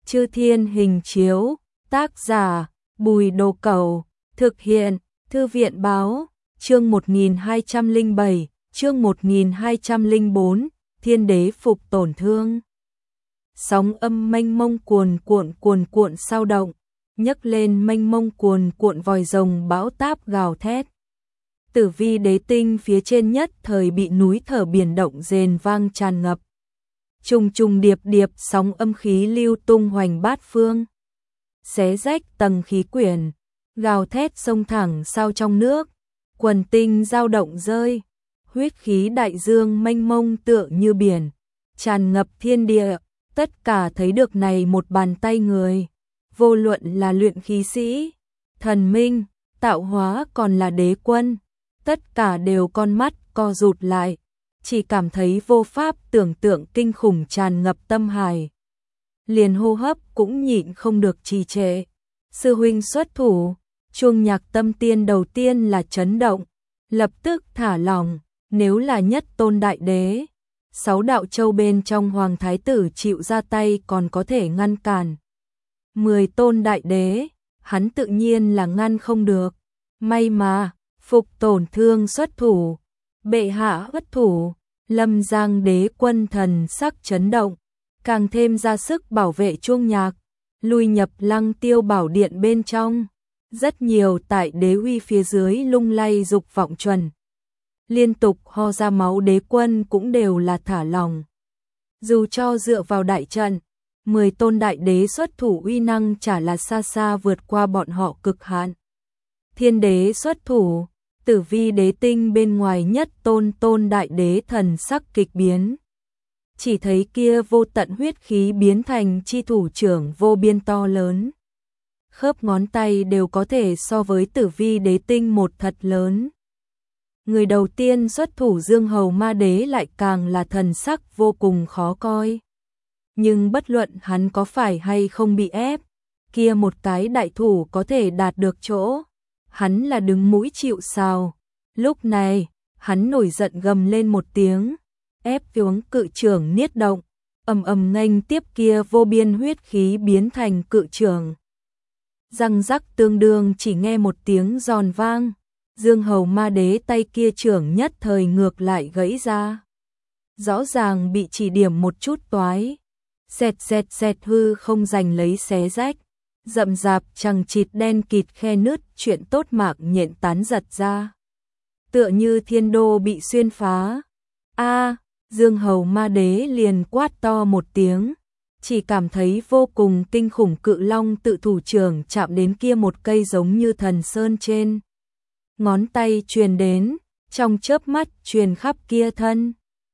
Chư Thiên Hình Chiếu, tác giả Bùi Đồ Cẩu, thực hiện Thư viện báo, chương 1207, chương 1204, Thiên Đế phục tổn thương. Sóng âm mênh mông cuồn cuộn sao động, nhấc lên mênh mông cuồn cuộn vòi rồng bão táp gào thét. Tử Vi Đế tinh phía trên nhất thời bị núi thở biển động rền vang tràn ngập. Trùng trùng điệp điệp sóng âm khí lưu tung hoành bát phương, xé rách tầng khí quyển, gào thét xông thẳng sao trong nước, quần tinh dao động rơi, huyết khí đại dương mênh mông tựa như biển, tràn ngập thiên địa, tất cả thấy được này một bàn tay người, vô luận là luyện khí sĩ, thần minh, tạo hóa còn là đế quân, tất cả đều con mắt co rụt lại, chỉ cảm thấy vô pháp tưởng tượng kinh khủng tràn ngập tâm hài. Liền hô hấp cũng nhịn không được trì trệ. Sư huynh xuất thủ, chuông nhạc tâm tiên đầu tiên là chấn động, lập tức thả lỏng, nếu là nhất tôn đại đế, 6 đạo châu bên trong hoàng thái tử chịu ra tay còn có thể ngăn cản. 10 tôn đại đế, hắn tự nhiên là ngăn không được. May mà, phục tổn thương xuất thủ, bệ hạ bất thủ, Lâm Giang đế quân thần sắc chấn động, càng thêm ra sức bảo vệ chuông nhạc, lui nhập Lăng Tiêu bảo điện bên trong. Rất nhiều tại đế uy phía dưới lung lay dục vọng chuẩn. Liên tục ho ra máu đế quân cũng đều là thả lòng. Dù cho dựa vào đại trận, 10 tôn đại đế xuất thủ uy năng chả là xa xa vượt qua bọn họ cực hạn. Thiên đế xuất thủ, Tử Vi Đế tinh bên ngoài nhất tôn đại đế thần sắc kịch biến. Chỉ thấy kia vô tận huyết khí biến thành chi thủ trưởng vô biên to lớn. Khớp ngón tay đều có thể so với Tử Vi Đế tinh một thật lớn. Người đầu tiên xuất thủ Dương Hầu Ma Đế lại càng là thần sắc vô cùng khó coi. Nhưng bất luận hắn có phải hay không bị ép, kia một cái đại thủ có thể đạt được chỗ, hắn là đứng mũi chịu sào. Lúc này, hắn nổi giận gầm lên một tiếng, ép xuống cự trưởng niết động, ầm nghênh tiếp kia vô biên huyết khí biến thành cự trưởng. Răng rắc tương đương chỉ nghe một tiếng giòn vang, Dương Hầu Ma Đế tay kia trưởng nhất thời ngược lại gãy ra. Rõ ràng bị chỉ điểm một chút toái, xẹt hư không giành lấy xé rách, rậm rạp chằng chịt đen kịt khe nứt chuyện tốt mạc nhện tán giật ra. Tựa như thiên đô bị xuyên phá. Dương Hầu Ma Đế liền quát to một tiếng, chỉ cảm thấy vô cùng kinh khủng cự long tự thủ trưởng chạm đến kia một cây giống như thần sơn trên. Ngón tay truyền đến, trong chớp mắt truyền khắp kia thân.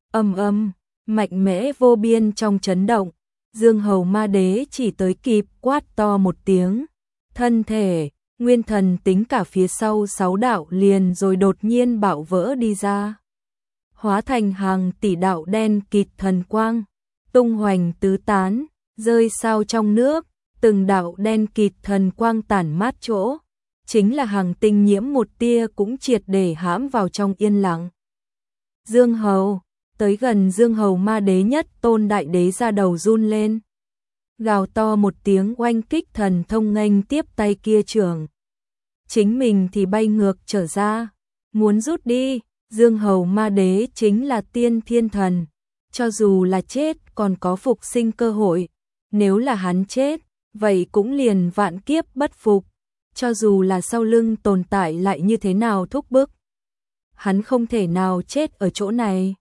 Mạnh mẽ vô biên trong chấn động, Dương Hầu Ma Đế chỉ tới kịp quát to một tiếng. Thân thể, nguyên thần tính cả phía sau 6 đạo liền rồi đột nhiên bạo vỡ đi ra. Hóa thành hàng tỷ đạo đen kịt thần quang, tung hoành tứ tán, rơi sao trong nước, từng đạo đen kịt thần quang tản mát chỗ, chính là hàng tinh nhiễm một tia cũng triệt để hãm vào trong yên lặng. Dương Hầu, tới gần Dương Hầu Ma Đế nhất tôn đại đế ra đầu run lên. Gào to một tiếng oanh kích thần thông nghênh tiếp tay kia trưởng. Chính mình thì bay ngược trở ra, muốn rút đi. Dương Hầu Ma Đế chính là tiên thiên thần, cho dù là chết còn có phục sinh cơ hội, nếu là hắn chết, vậy cũng liền vạn kiếp bất phục, cho dù là sau lưng tồn tại lại như thế nào thúc bức. Hắn không thể nào chết ở chỗ này.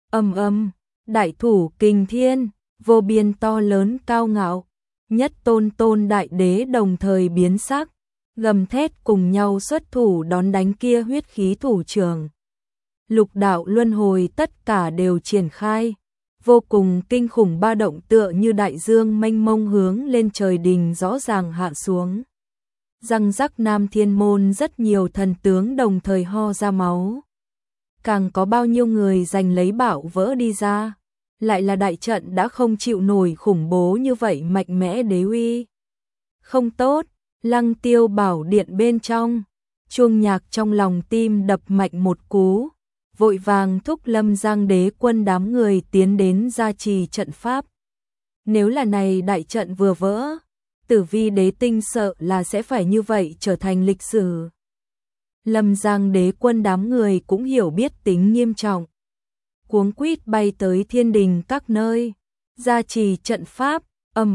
Đại thủ kình thiên, vô biên to lớn cao ngạo, nhất tôn đại đế đồng thời biến sắc, gầm thét cùng nhau xuất thủ đón đánh kia huyết khí thủ trưởng. Lục đạo luân hồi tất cả đều triển khai, vô cùng kinh khủng ba động tựa như đại dương mênh mông hướng lên trời đình rõ ràng hạ xuống. Răng rắc Nam Thiên Môn rất nhiều thần tướng đồng thời ho ra máu. Càng có bao nhiêu người giành lấy bảo vỡ đi ra, lại là đại trận đã không chịu nổi khủng bố như vậy mạnh mẽ đế uy. Không tốt, Lăng Tiêu bảo điện bên trong, chuông nhạc trong lòng tim đập mạnh một cú. Vội vàng thúc Lâm Giang đế quân đám người tiến đến gia trì trận pháp. Nếu là này đại trận vừa vỡ, Tử Vi đế tinh sợ là sẽ phải như vậy trở thành lịch sử. Lâm Giang đế quân đám người cũng hiểu biết tính nghiêm trọng. Cuống quýt bay tới thiên đình các nơi, gia trì trận pháp,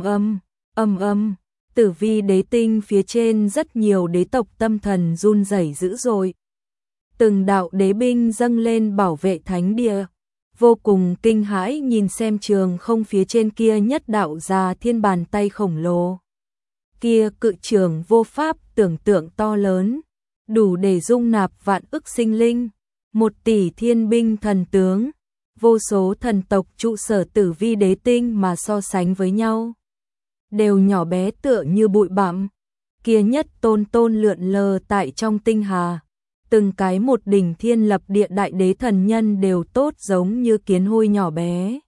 ầm ầm, Tử Vi đế tinh phía trên rất nhiều đế tộc tâm thần run rẩy dữ dội. Từng đạo đế binh dâng lên bảo vệ thánh địa, vô cùng kinh hãi nhìn xem trường không phía trên kia nhất đạo già thiên bàn tay khổng lồ. Kia cự trường vô pháp tưởng tượng to lớn, đủ để dung nạp vạn ức sinh linh, 1 tỷ thiên binh thần tướng, vô số thần tộc trụ sở Tử Vi đế tinh mà so sánh với nhau, đều nhỏ bé tựa như bụi bặm. Kia nhất tôn tôn lượn lờ tại trong tinh hà, từng cái một đỉnh thiên lập địa đại đế thần nhân đều tốt giống như kiến hôi nhỏ bé.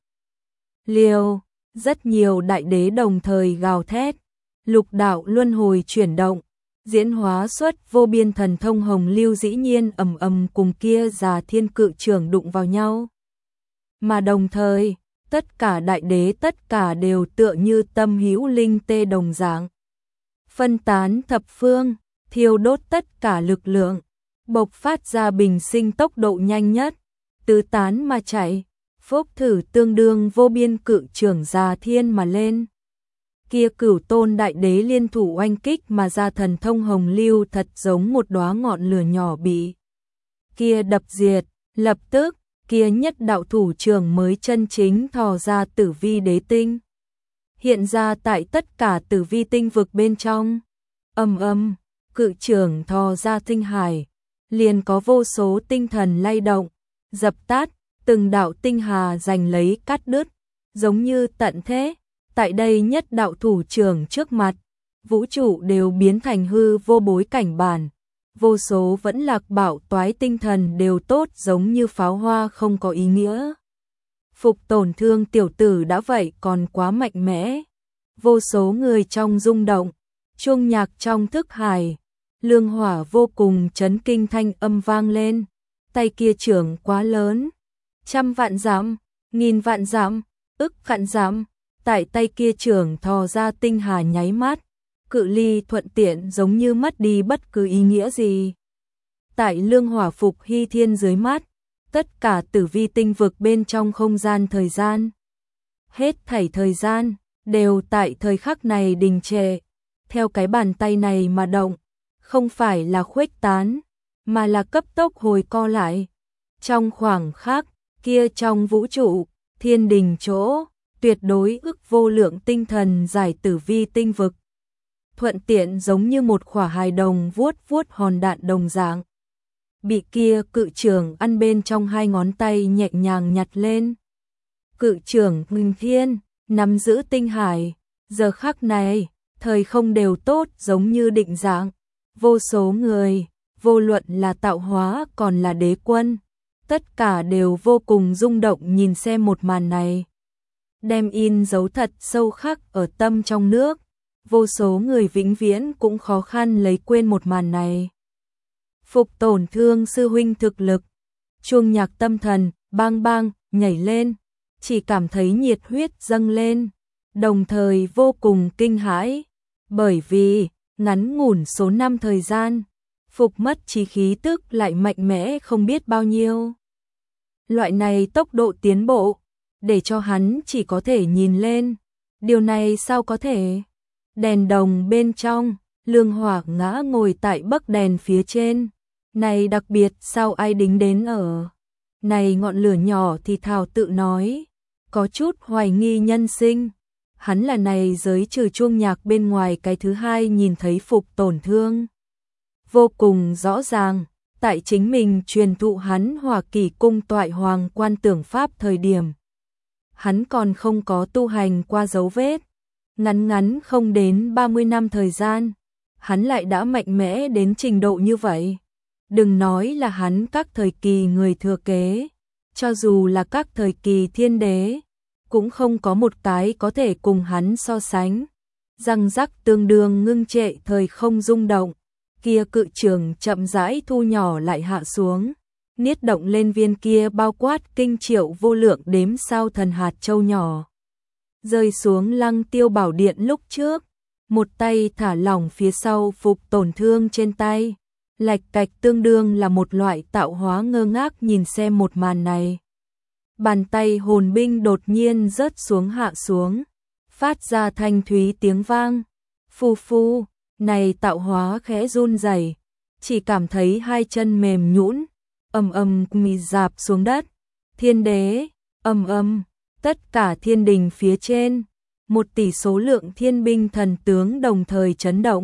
Liêu, rất nhiều đại đế đồng thời gào thét, lục đạo luân hồi chuyển động, diễn hóa xuất vô biên thần thông hồng lưu dĩ nhiên ầm cùng kia già thiên cự trường đụng vào nhau. Mà đồng thời, tất cả đại đế tất cả đều tựa như tâm hữu linh tê đồng dạng. Phân tán thập phương, thiêu đốt tất cả lực lượng, bộc phát ra bình sinh tốc độ nhanh nhất, tứ tán mà chạy, phốc thử tương đương vô biên cự trường già thiên mà lên. Kia cửu tôn đại đế liên thủ oanh kích mà ra thần thông hồng lưu thật giống một đóa ngọn lửa nhỏ bị kia đập diệt, lập tức kia nhất đạo thủ trường mới chân chính thò ra Tử Vi đế tinh, hiện ra tại tất cả Tử Vi tinh vực bên trong. Ầm, cự trường thò ra tinh hải, liền có vô số tinh thần lay động, dập tắt, từng đạo tinh hà giành lấy cắt đứt, giống như tận thế. Tại đây nhất đạo thủ trường trước mặt, vũ trụ đều biến thành hư vô bối cảnh bản, vô số vẫn lạc bảo toái tinh thần đều tốt giống như pháo hoa không có ý nghĩa. Phục tổn thương tiểu tử đã vậy còn quá mạnh mẽ, vô số người trong rung động, chuông nhạc trong thức hải, lương hỏa vô cùng chấn kinh thanh âm vang lên, tay kia trưởng quá lớn, 100 vạn dặm, 1000 vạn dặm, ức vạn dặm. Tại tay kia trường thò ra tinh hà nháy mắt, cự ly thuận tiện giống như mất đi bất cứ ý nghĩa gì. Tại lương hỏa phục hy thiên dưới mắt, tất cả Tử Vi tinh vực bên trong không gian thời gian, hết thảy thời gian, đều tại thời khắc này đình trệ, theo cái bàn tay này mà động, không phải là khuếch tán, mà là cấp tốc hồi co lại. Trong khoảng khắc, kia trong vũ trụ, thiên đình chỗ, tuyệt đối ức vô lượng tinh thần giải Tử Vi tinh vực. Thuận tiện giống như một khỏa hài đồng vuốt vuốt hòn đạn đồng dạng. Bị kia cự trường ăn bên trong 2 ngón tay nhẹ nhàng nhặt lên. Cự trường nghênh thiên, nắm giữ tinh hải. Giờ khắc này, thời không đều tốt giống như định dạng. Vô số người, vô luận là tạo hóa còn là đế quân, tất cả đều vô cùng rung động nhìn xem một màn này. Đem in dấu thật sâu khắc ở tâm trong nước, vô số người vĩnh viễn cũng khó khăn lấy quên một màn này. Phục tổn thương sư huynh thực lực, chuông nhạc tâm thần, bang bang, nhảy lên, chỉ cảm thấy nhiệt huyết dâng lên, đồng thời vô cùng kinh hãi, bởi vì, ngắn ngủn số năm thời gian, Phục mất trí khí tức lại mạnh mẽ không biết bao nhiêu. Loại này tốc độ tiến bộ, để cho hắn chỉ có thể nhìn lên, điều này sao có thể? Đèn đồng bên trong, Lương Hỏa ngã ngồi tại bấc đèn phía trên, này đặc biệt sao ai đính đến ở? Này ngọn lửa nhỏ thì thào tự nói, có chút hoài nghi nhân sinh. Hắn là này giới trừ chuông nhạc bên ngoài cái thứ hai nhìn thấy Phục tổn thương. Vô cùng rõ ràng, tại chính mình truyền thụ hắn Hỏa Kỷ cung toại hoàng quan tưởng pháp thời điểm. Hắn còn không có tu hành qua dấu vết, ngắn ngắn không đến 30 năm thời gian, hắn lại đã mạnh mẽ đến trình độ như vậy. Đừng nói là hắn các thời kỳ người thừa kế, cho dù là các thời kỳ thiên đế, cũng không có một cái có thể cùng hắn so sánh. Răng rắc tương đương ngưng trệ thời không rung động, kia cự trường chậm rãi thu nhỏ lại hạ xuống, niết động lên viên kia bao quát kinh triệu vô lượng đếm sao thần hạt châu nhỏ. rơi xuống Lăng Tiêu Bảo Điện lúc trước, một tay thả lỏng phía sau Phục Tổn Thương trên tay, lạch cạch tương đương là một loại tạo hóa ngơ ngác nhìn xem một màn này. Bàn tay hồn binh đột nhiên rớt xuống hạ xuống, phát ra thanh thúy tiếng vang. Phu phu, này tạo hóa khẽ run rẩy, chỉ cảm thấy hai chân mềm nhũn, mì rạp xuống đất. Thiên đế, tất cả thiên đình phía trên, 1 tỷ số lượng thiên binh thần tướng đồng thời chấn động.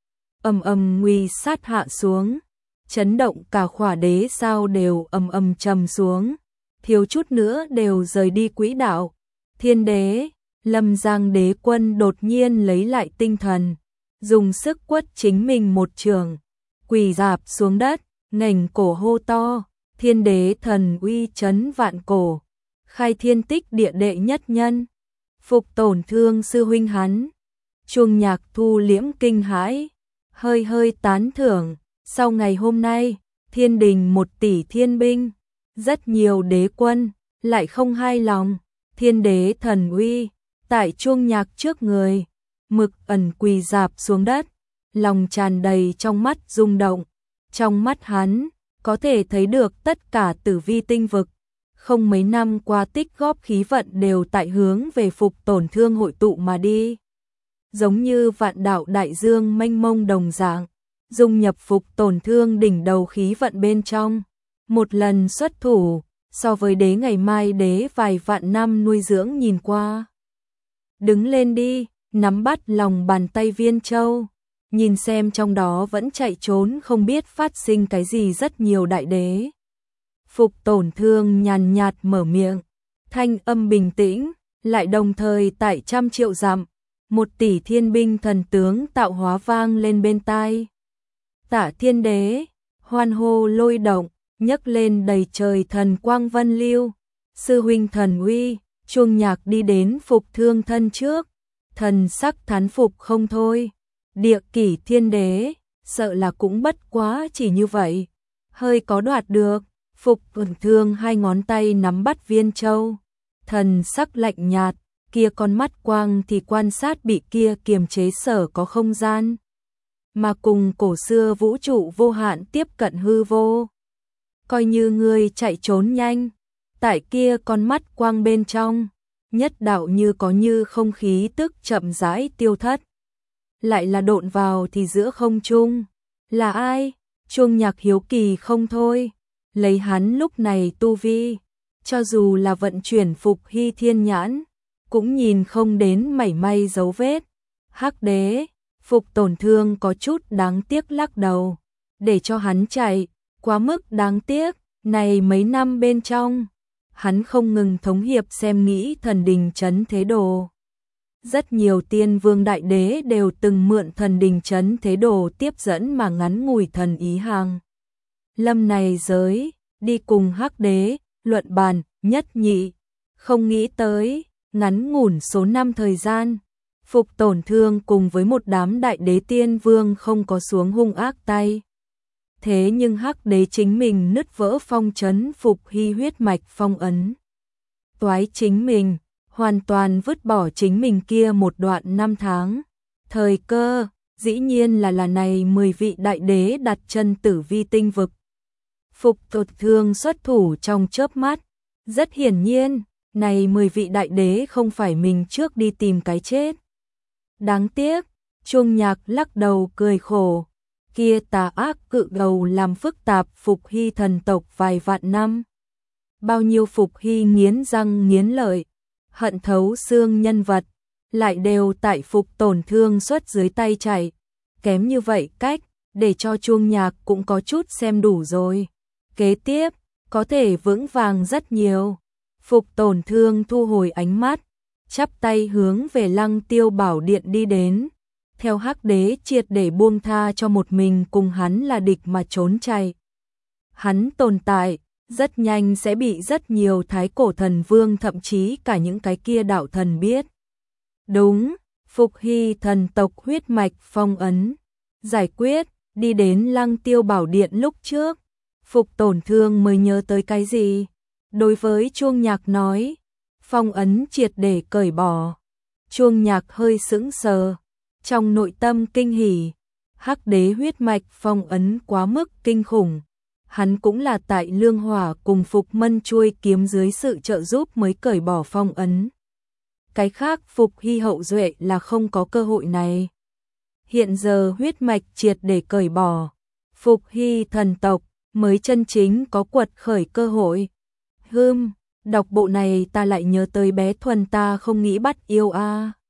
Nguy sát hạ xuống, chấn động cả khỏa đế sao đều trầm xuống, thiếu chút nữa đều rời đi quỹ đạo. Thiên đế, Lâm Giang đế quân đột nhiên lấy lại tinh thần, dùng sức quất chính mình một trường, quỳ rạp xuống đất, ngẩng cổ hô to, thiên đế thần uy chấn vạn cổ, khai thiên tích địa đệ nhất nhân, Phục Tổn Thương sư huynh hắn. Chuông Nhạc thu liễm kinh hãi, hơi tán thưởng, sau ngày hôm nay, thiên đình 1 tỷ thiên binh, rất nhiều đế quân, lại không hài lòng, thiên đế thần uy, tại Chuông Nhạc trước người, Mực Ẩn quỳ rạp xuống đất, lòng tràn đầy trong mắt rung động, trong mắt hắn, có thể thấy được tất cả tử vi tinh vực, không mấy năm qua tích góp khí vận đều tại hướng về Phục Tổn Thương hội tụ mà đi. Giống như vạn đạo đại dương mênh mông đồng dạng, dung nhập Phục Tổn Thương đỉnh đầu khí vận bên trong. Một lần xuất thủ, so với đế ngày mai đế vài vạn năm nuôi dưỡng nhìn qua. Đứng lên đi, nắm bắt lòng bàn tay Viên Châu, nhìn xem trong đó vẫn chạy trốn không biết phát sinh cái gì rất nhiều đại đế. Phục Tổn Thương nhàn nhạt mở miệng, thanh âm bình tĩnh, lại đồng thời tại 100 triệu dặm, 1 tỷ thiên binh thần tướng tạo hóa vang lên bên tai. Tả thiên đế, hoan hô lôi động, nhấc lên đầy trời thần quang vân lưu, sư huynh thần uy, Chuông Nhạc đi đến Phục Thương thân trước, thần sắc thán phục không thôi. Địa Kỷ thiên đế, sợ là cũng bất quá chỉ như vậy, hơi có đoạt được. Phục Tổn Thương 2 ngón tay nắm bắt Viên Châu, thần sắc lạnh nhạt, kia con mắt quang thì quan sát bị kia kiềm chế sở có không gian, mà cùng cổ xưa vũ trụ vô hạn tiếp cận hư vô. Coi như ngươi chạy trốn nhanh, tại kia con mắt quang bên trong, nhất đạo như có như không khí tức chậm rãi tiêu thất. Lại là độn vào thì giữa không trung, là ai? Chuông Nhạc hiếu kỳ không thôi. Lấy hắn lúc này tu vi, cho dù là vận chuyển Phục Hy Thiên Nhãn, cũng nhìn không đến mảy may dấu vết. Hắc đế, Phục Tổn Thương có chút đáng tiếc lắc đầu, để cho hắn chạy, quá mức đáng tiếc, này mấy năm bên trong, hắn không ngừng thống hiệp xem nghĩ thần đình trấn thế đồ. Rất nhiều tiên vương đại đế đều từng mượn thần đình trấn thế đồ tiếp dẫn mà ngắn ngủi thần ý hàng. Lâm này giới, đi cùng Hắc đế, luận bàn, nhất nhị, không nghĩ tới, ngắn ngủn số năm thời gian, Phục Tổn Thương cùng với một đám đại đế tiên vương không có xuống hung ác tay. Thế nhưng Hắc đế chính mình nứt vỡ phong trấn Phục Hy huyết mạch phong ấn. Toái chính mình, hoàn toàn vứt bỏ chính mình kia một đoạn năm tháng. Thời cơ, dĩ nhiên là này 10 vị đại đế đặt chân tử vi tinh vực. Phục Tổn Thương xuất thủ trong chớp mắt, rất hiển nhiên, này 10 vị đại đế không phải mình trước đi tìm cái chết. Đáng tiếc, Chuông Nhạc lắc đầu cười khổ, kia tà ác cự đầu làm phức tạp Phục Hy thần tộc vài vạn năm. Bao nhiêu Phục Hy nghiến răng nghiến lợi, hận thấu xương nhân vật, lại đều tại Phục Tổn Thương xuất dưới tay chạy. Kém như vậy cách, để cho Chuông Nhạc cũng có chút xem đủ rồi. Kế tiếp, có thể vững vàng rất nhiều. Phục Tổn Thương thu hồi ánh mắt, chắp tay hướng về Lăng Tiêu Bảo Điện đi đến. Theo Hắc đế triệt để buông tha cho một mình cùng hắn là địch mà trốn chạy. Hắn tồn tại, rất nhanh sẽ bị rất nhiều thái cổ thần vương thậm chí cả những cái kia đạo thần biết. Đúng, Phục Hy thần tộc huyết mạch phong ấn, giải quyết, đi đến Lăng Tiêu Bảo Điện lúc trước. Phục Tổn Thương mới nhớ tới cái gì? Đối với Chuông Nhạc nói, phong ấn triệt để cởi bỏ, Chuông Nhạc hơi sững sờ, trong nội tâm kinh hỉ, Hắc Đế huyết mạch phong ấn quá mức kinh khủng. Hắn cũng là tại Lương Hỏa cùng Phục Mân chuôi kiếm dưới sự trợ giúp mới cởi bỏ phong ấn. Cái khác Phục Hy hậu duệ là không có cơ hội này. Hiện giờ huyết mạch triệt để cởi bỏ, Phục Hy thần tộc mới chân chính có quật khởi cơ hội. Đọc bộ này ta lại nhớ tới bé Thuần ta không nghĩ bắt yêu a.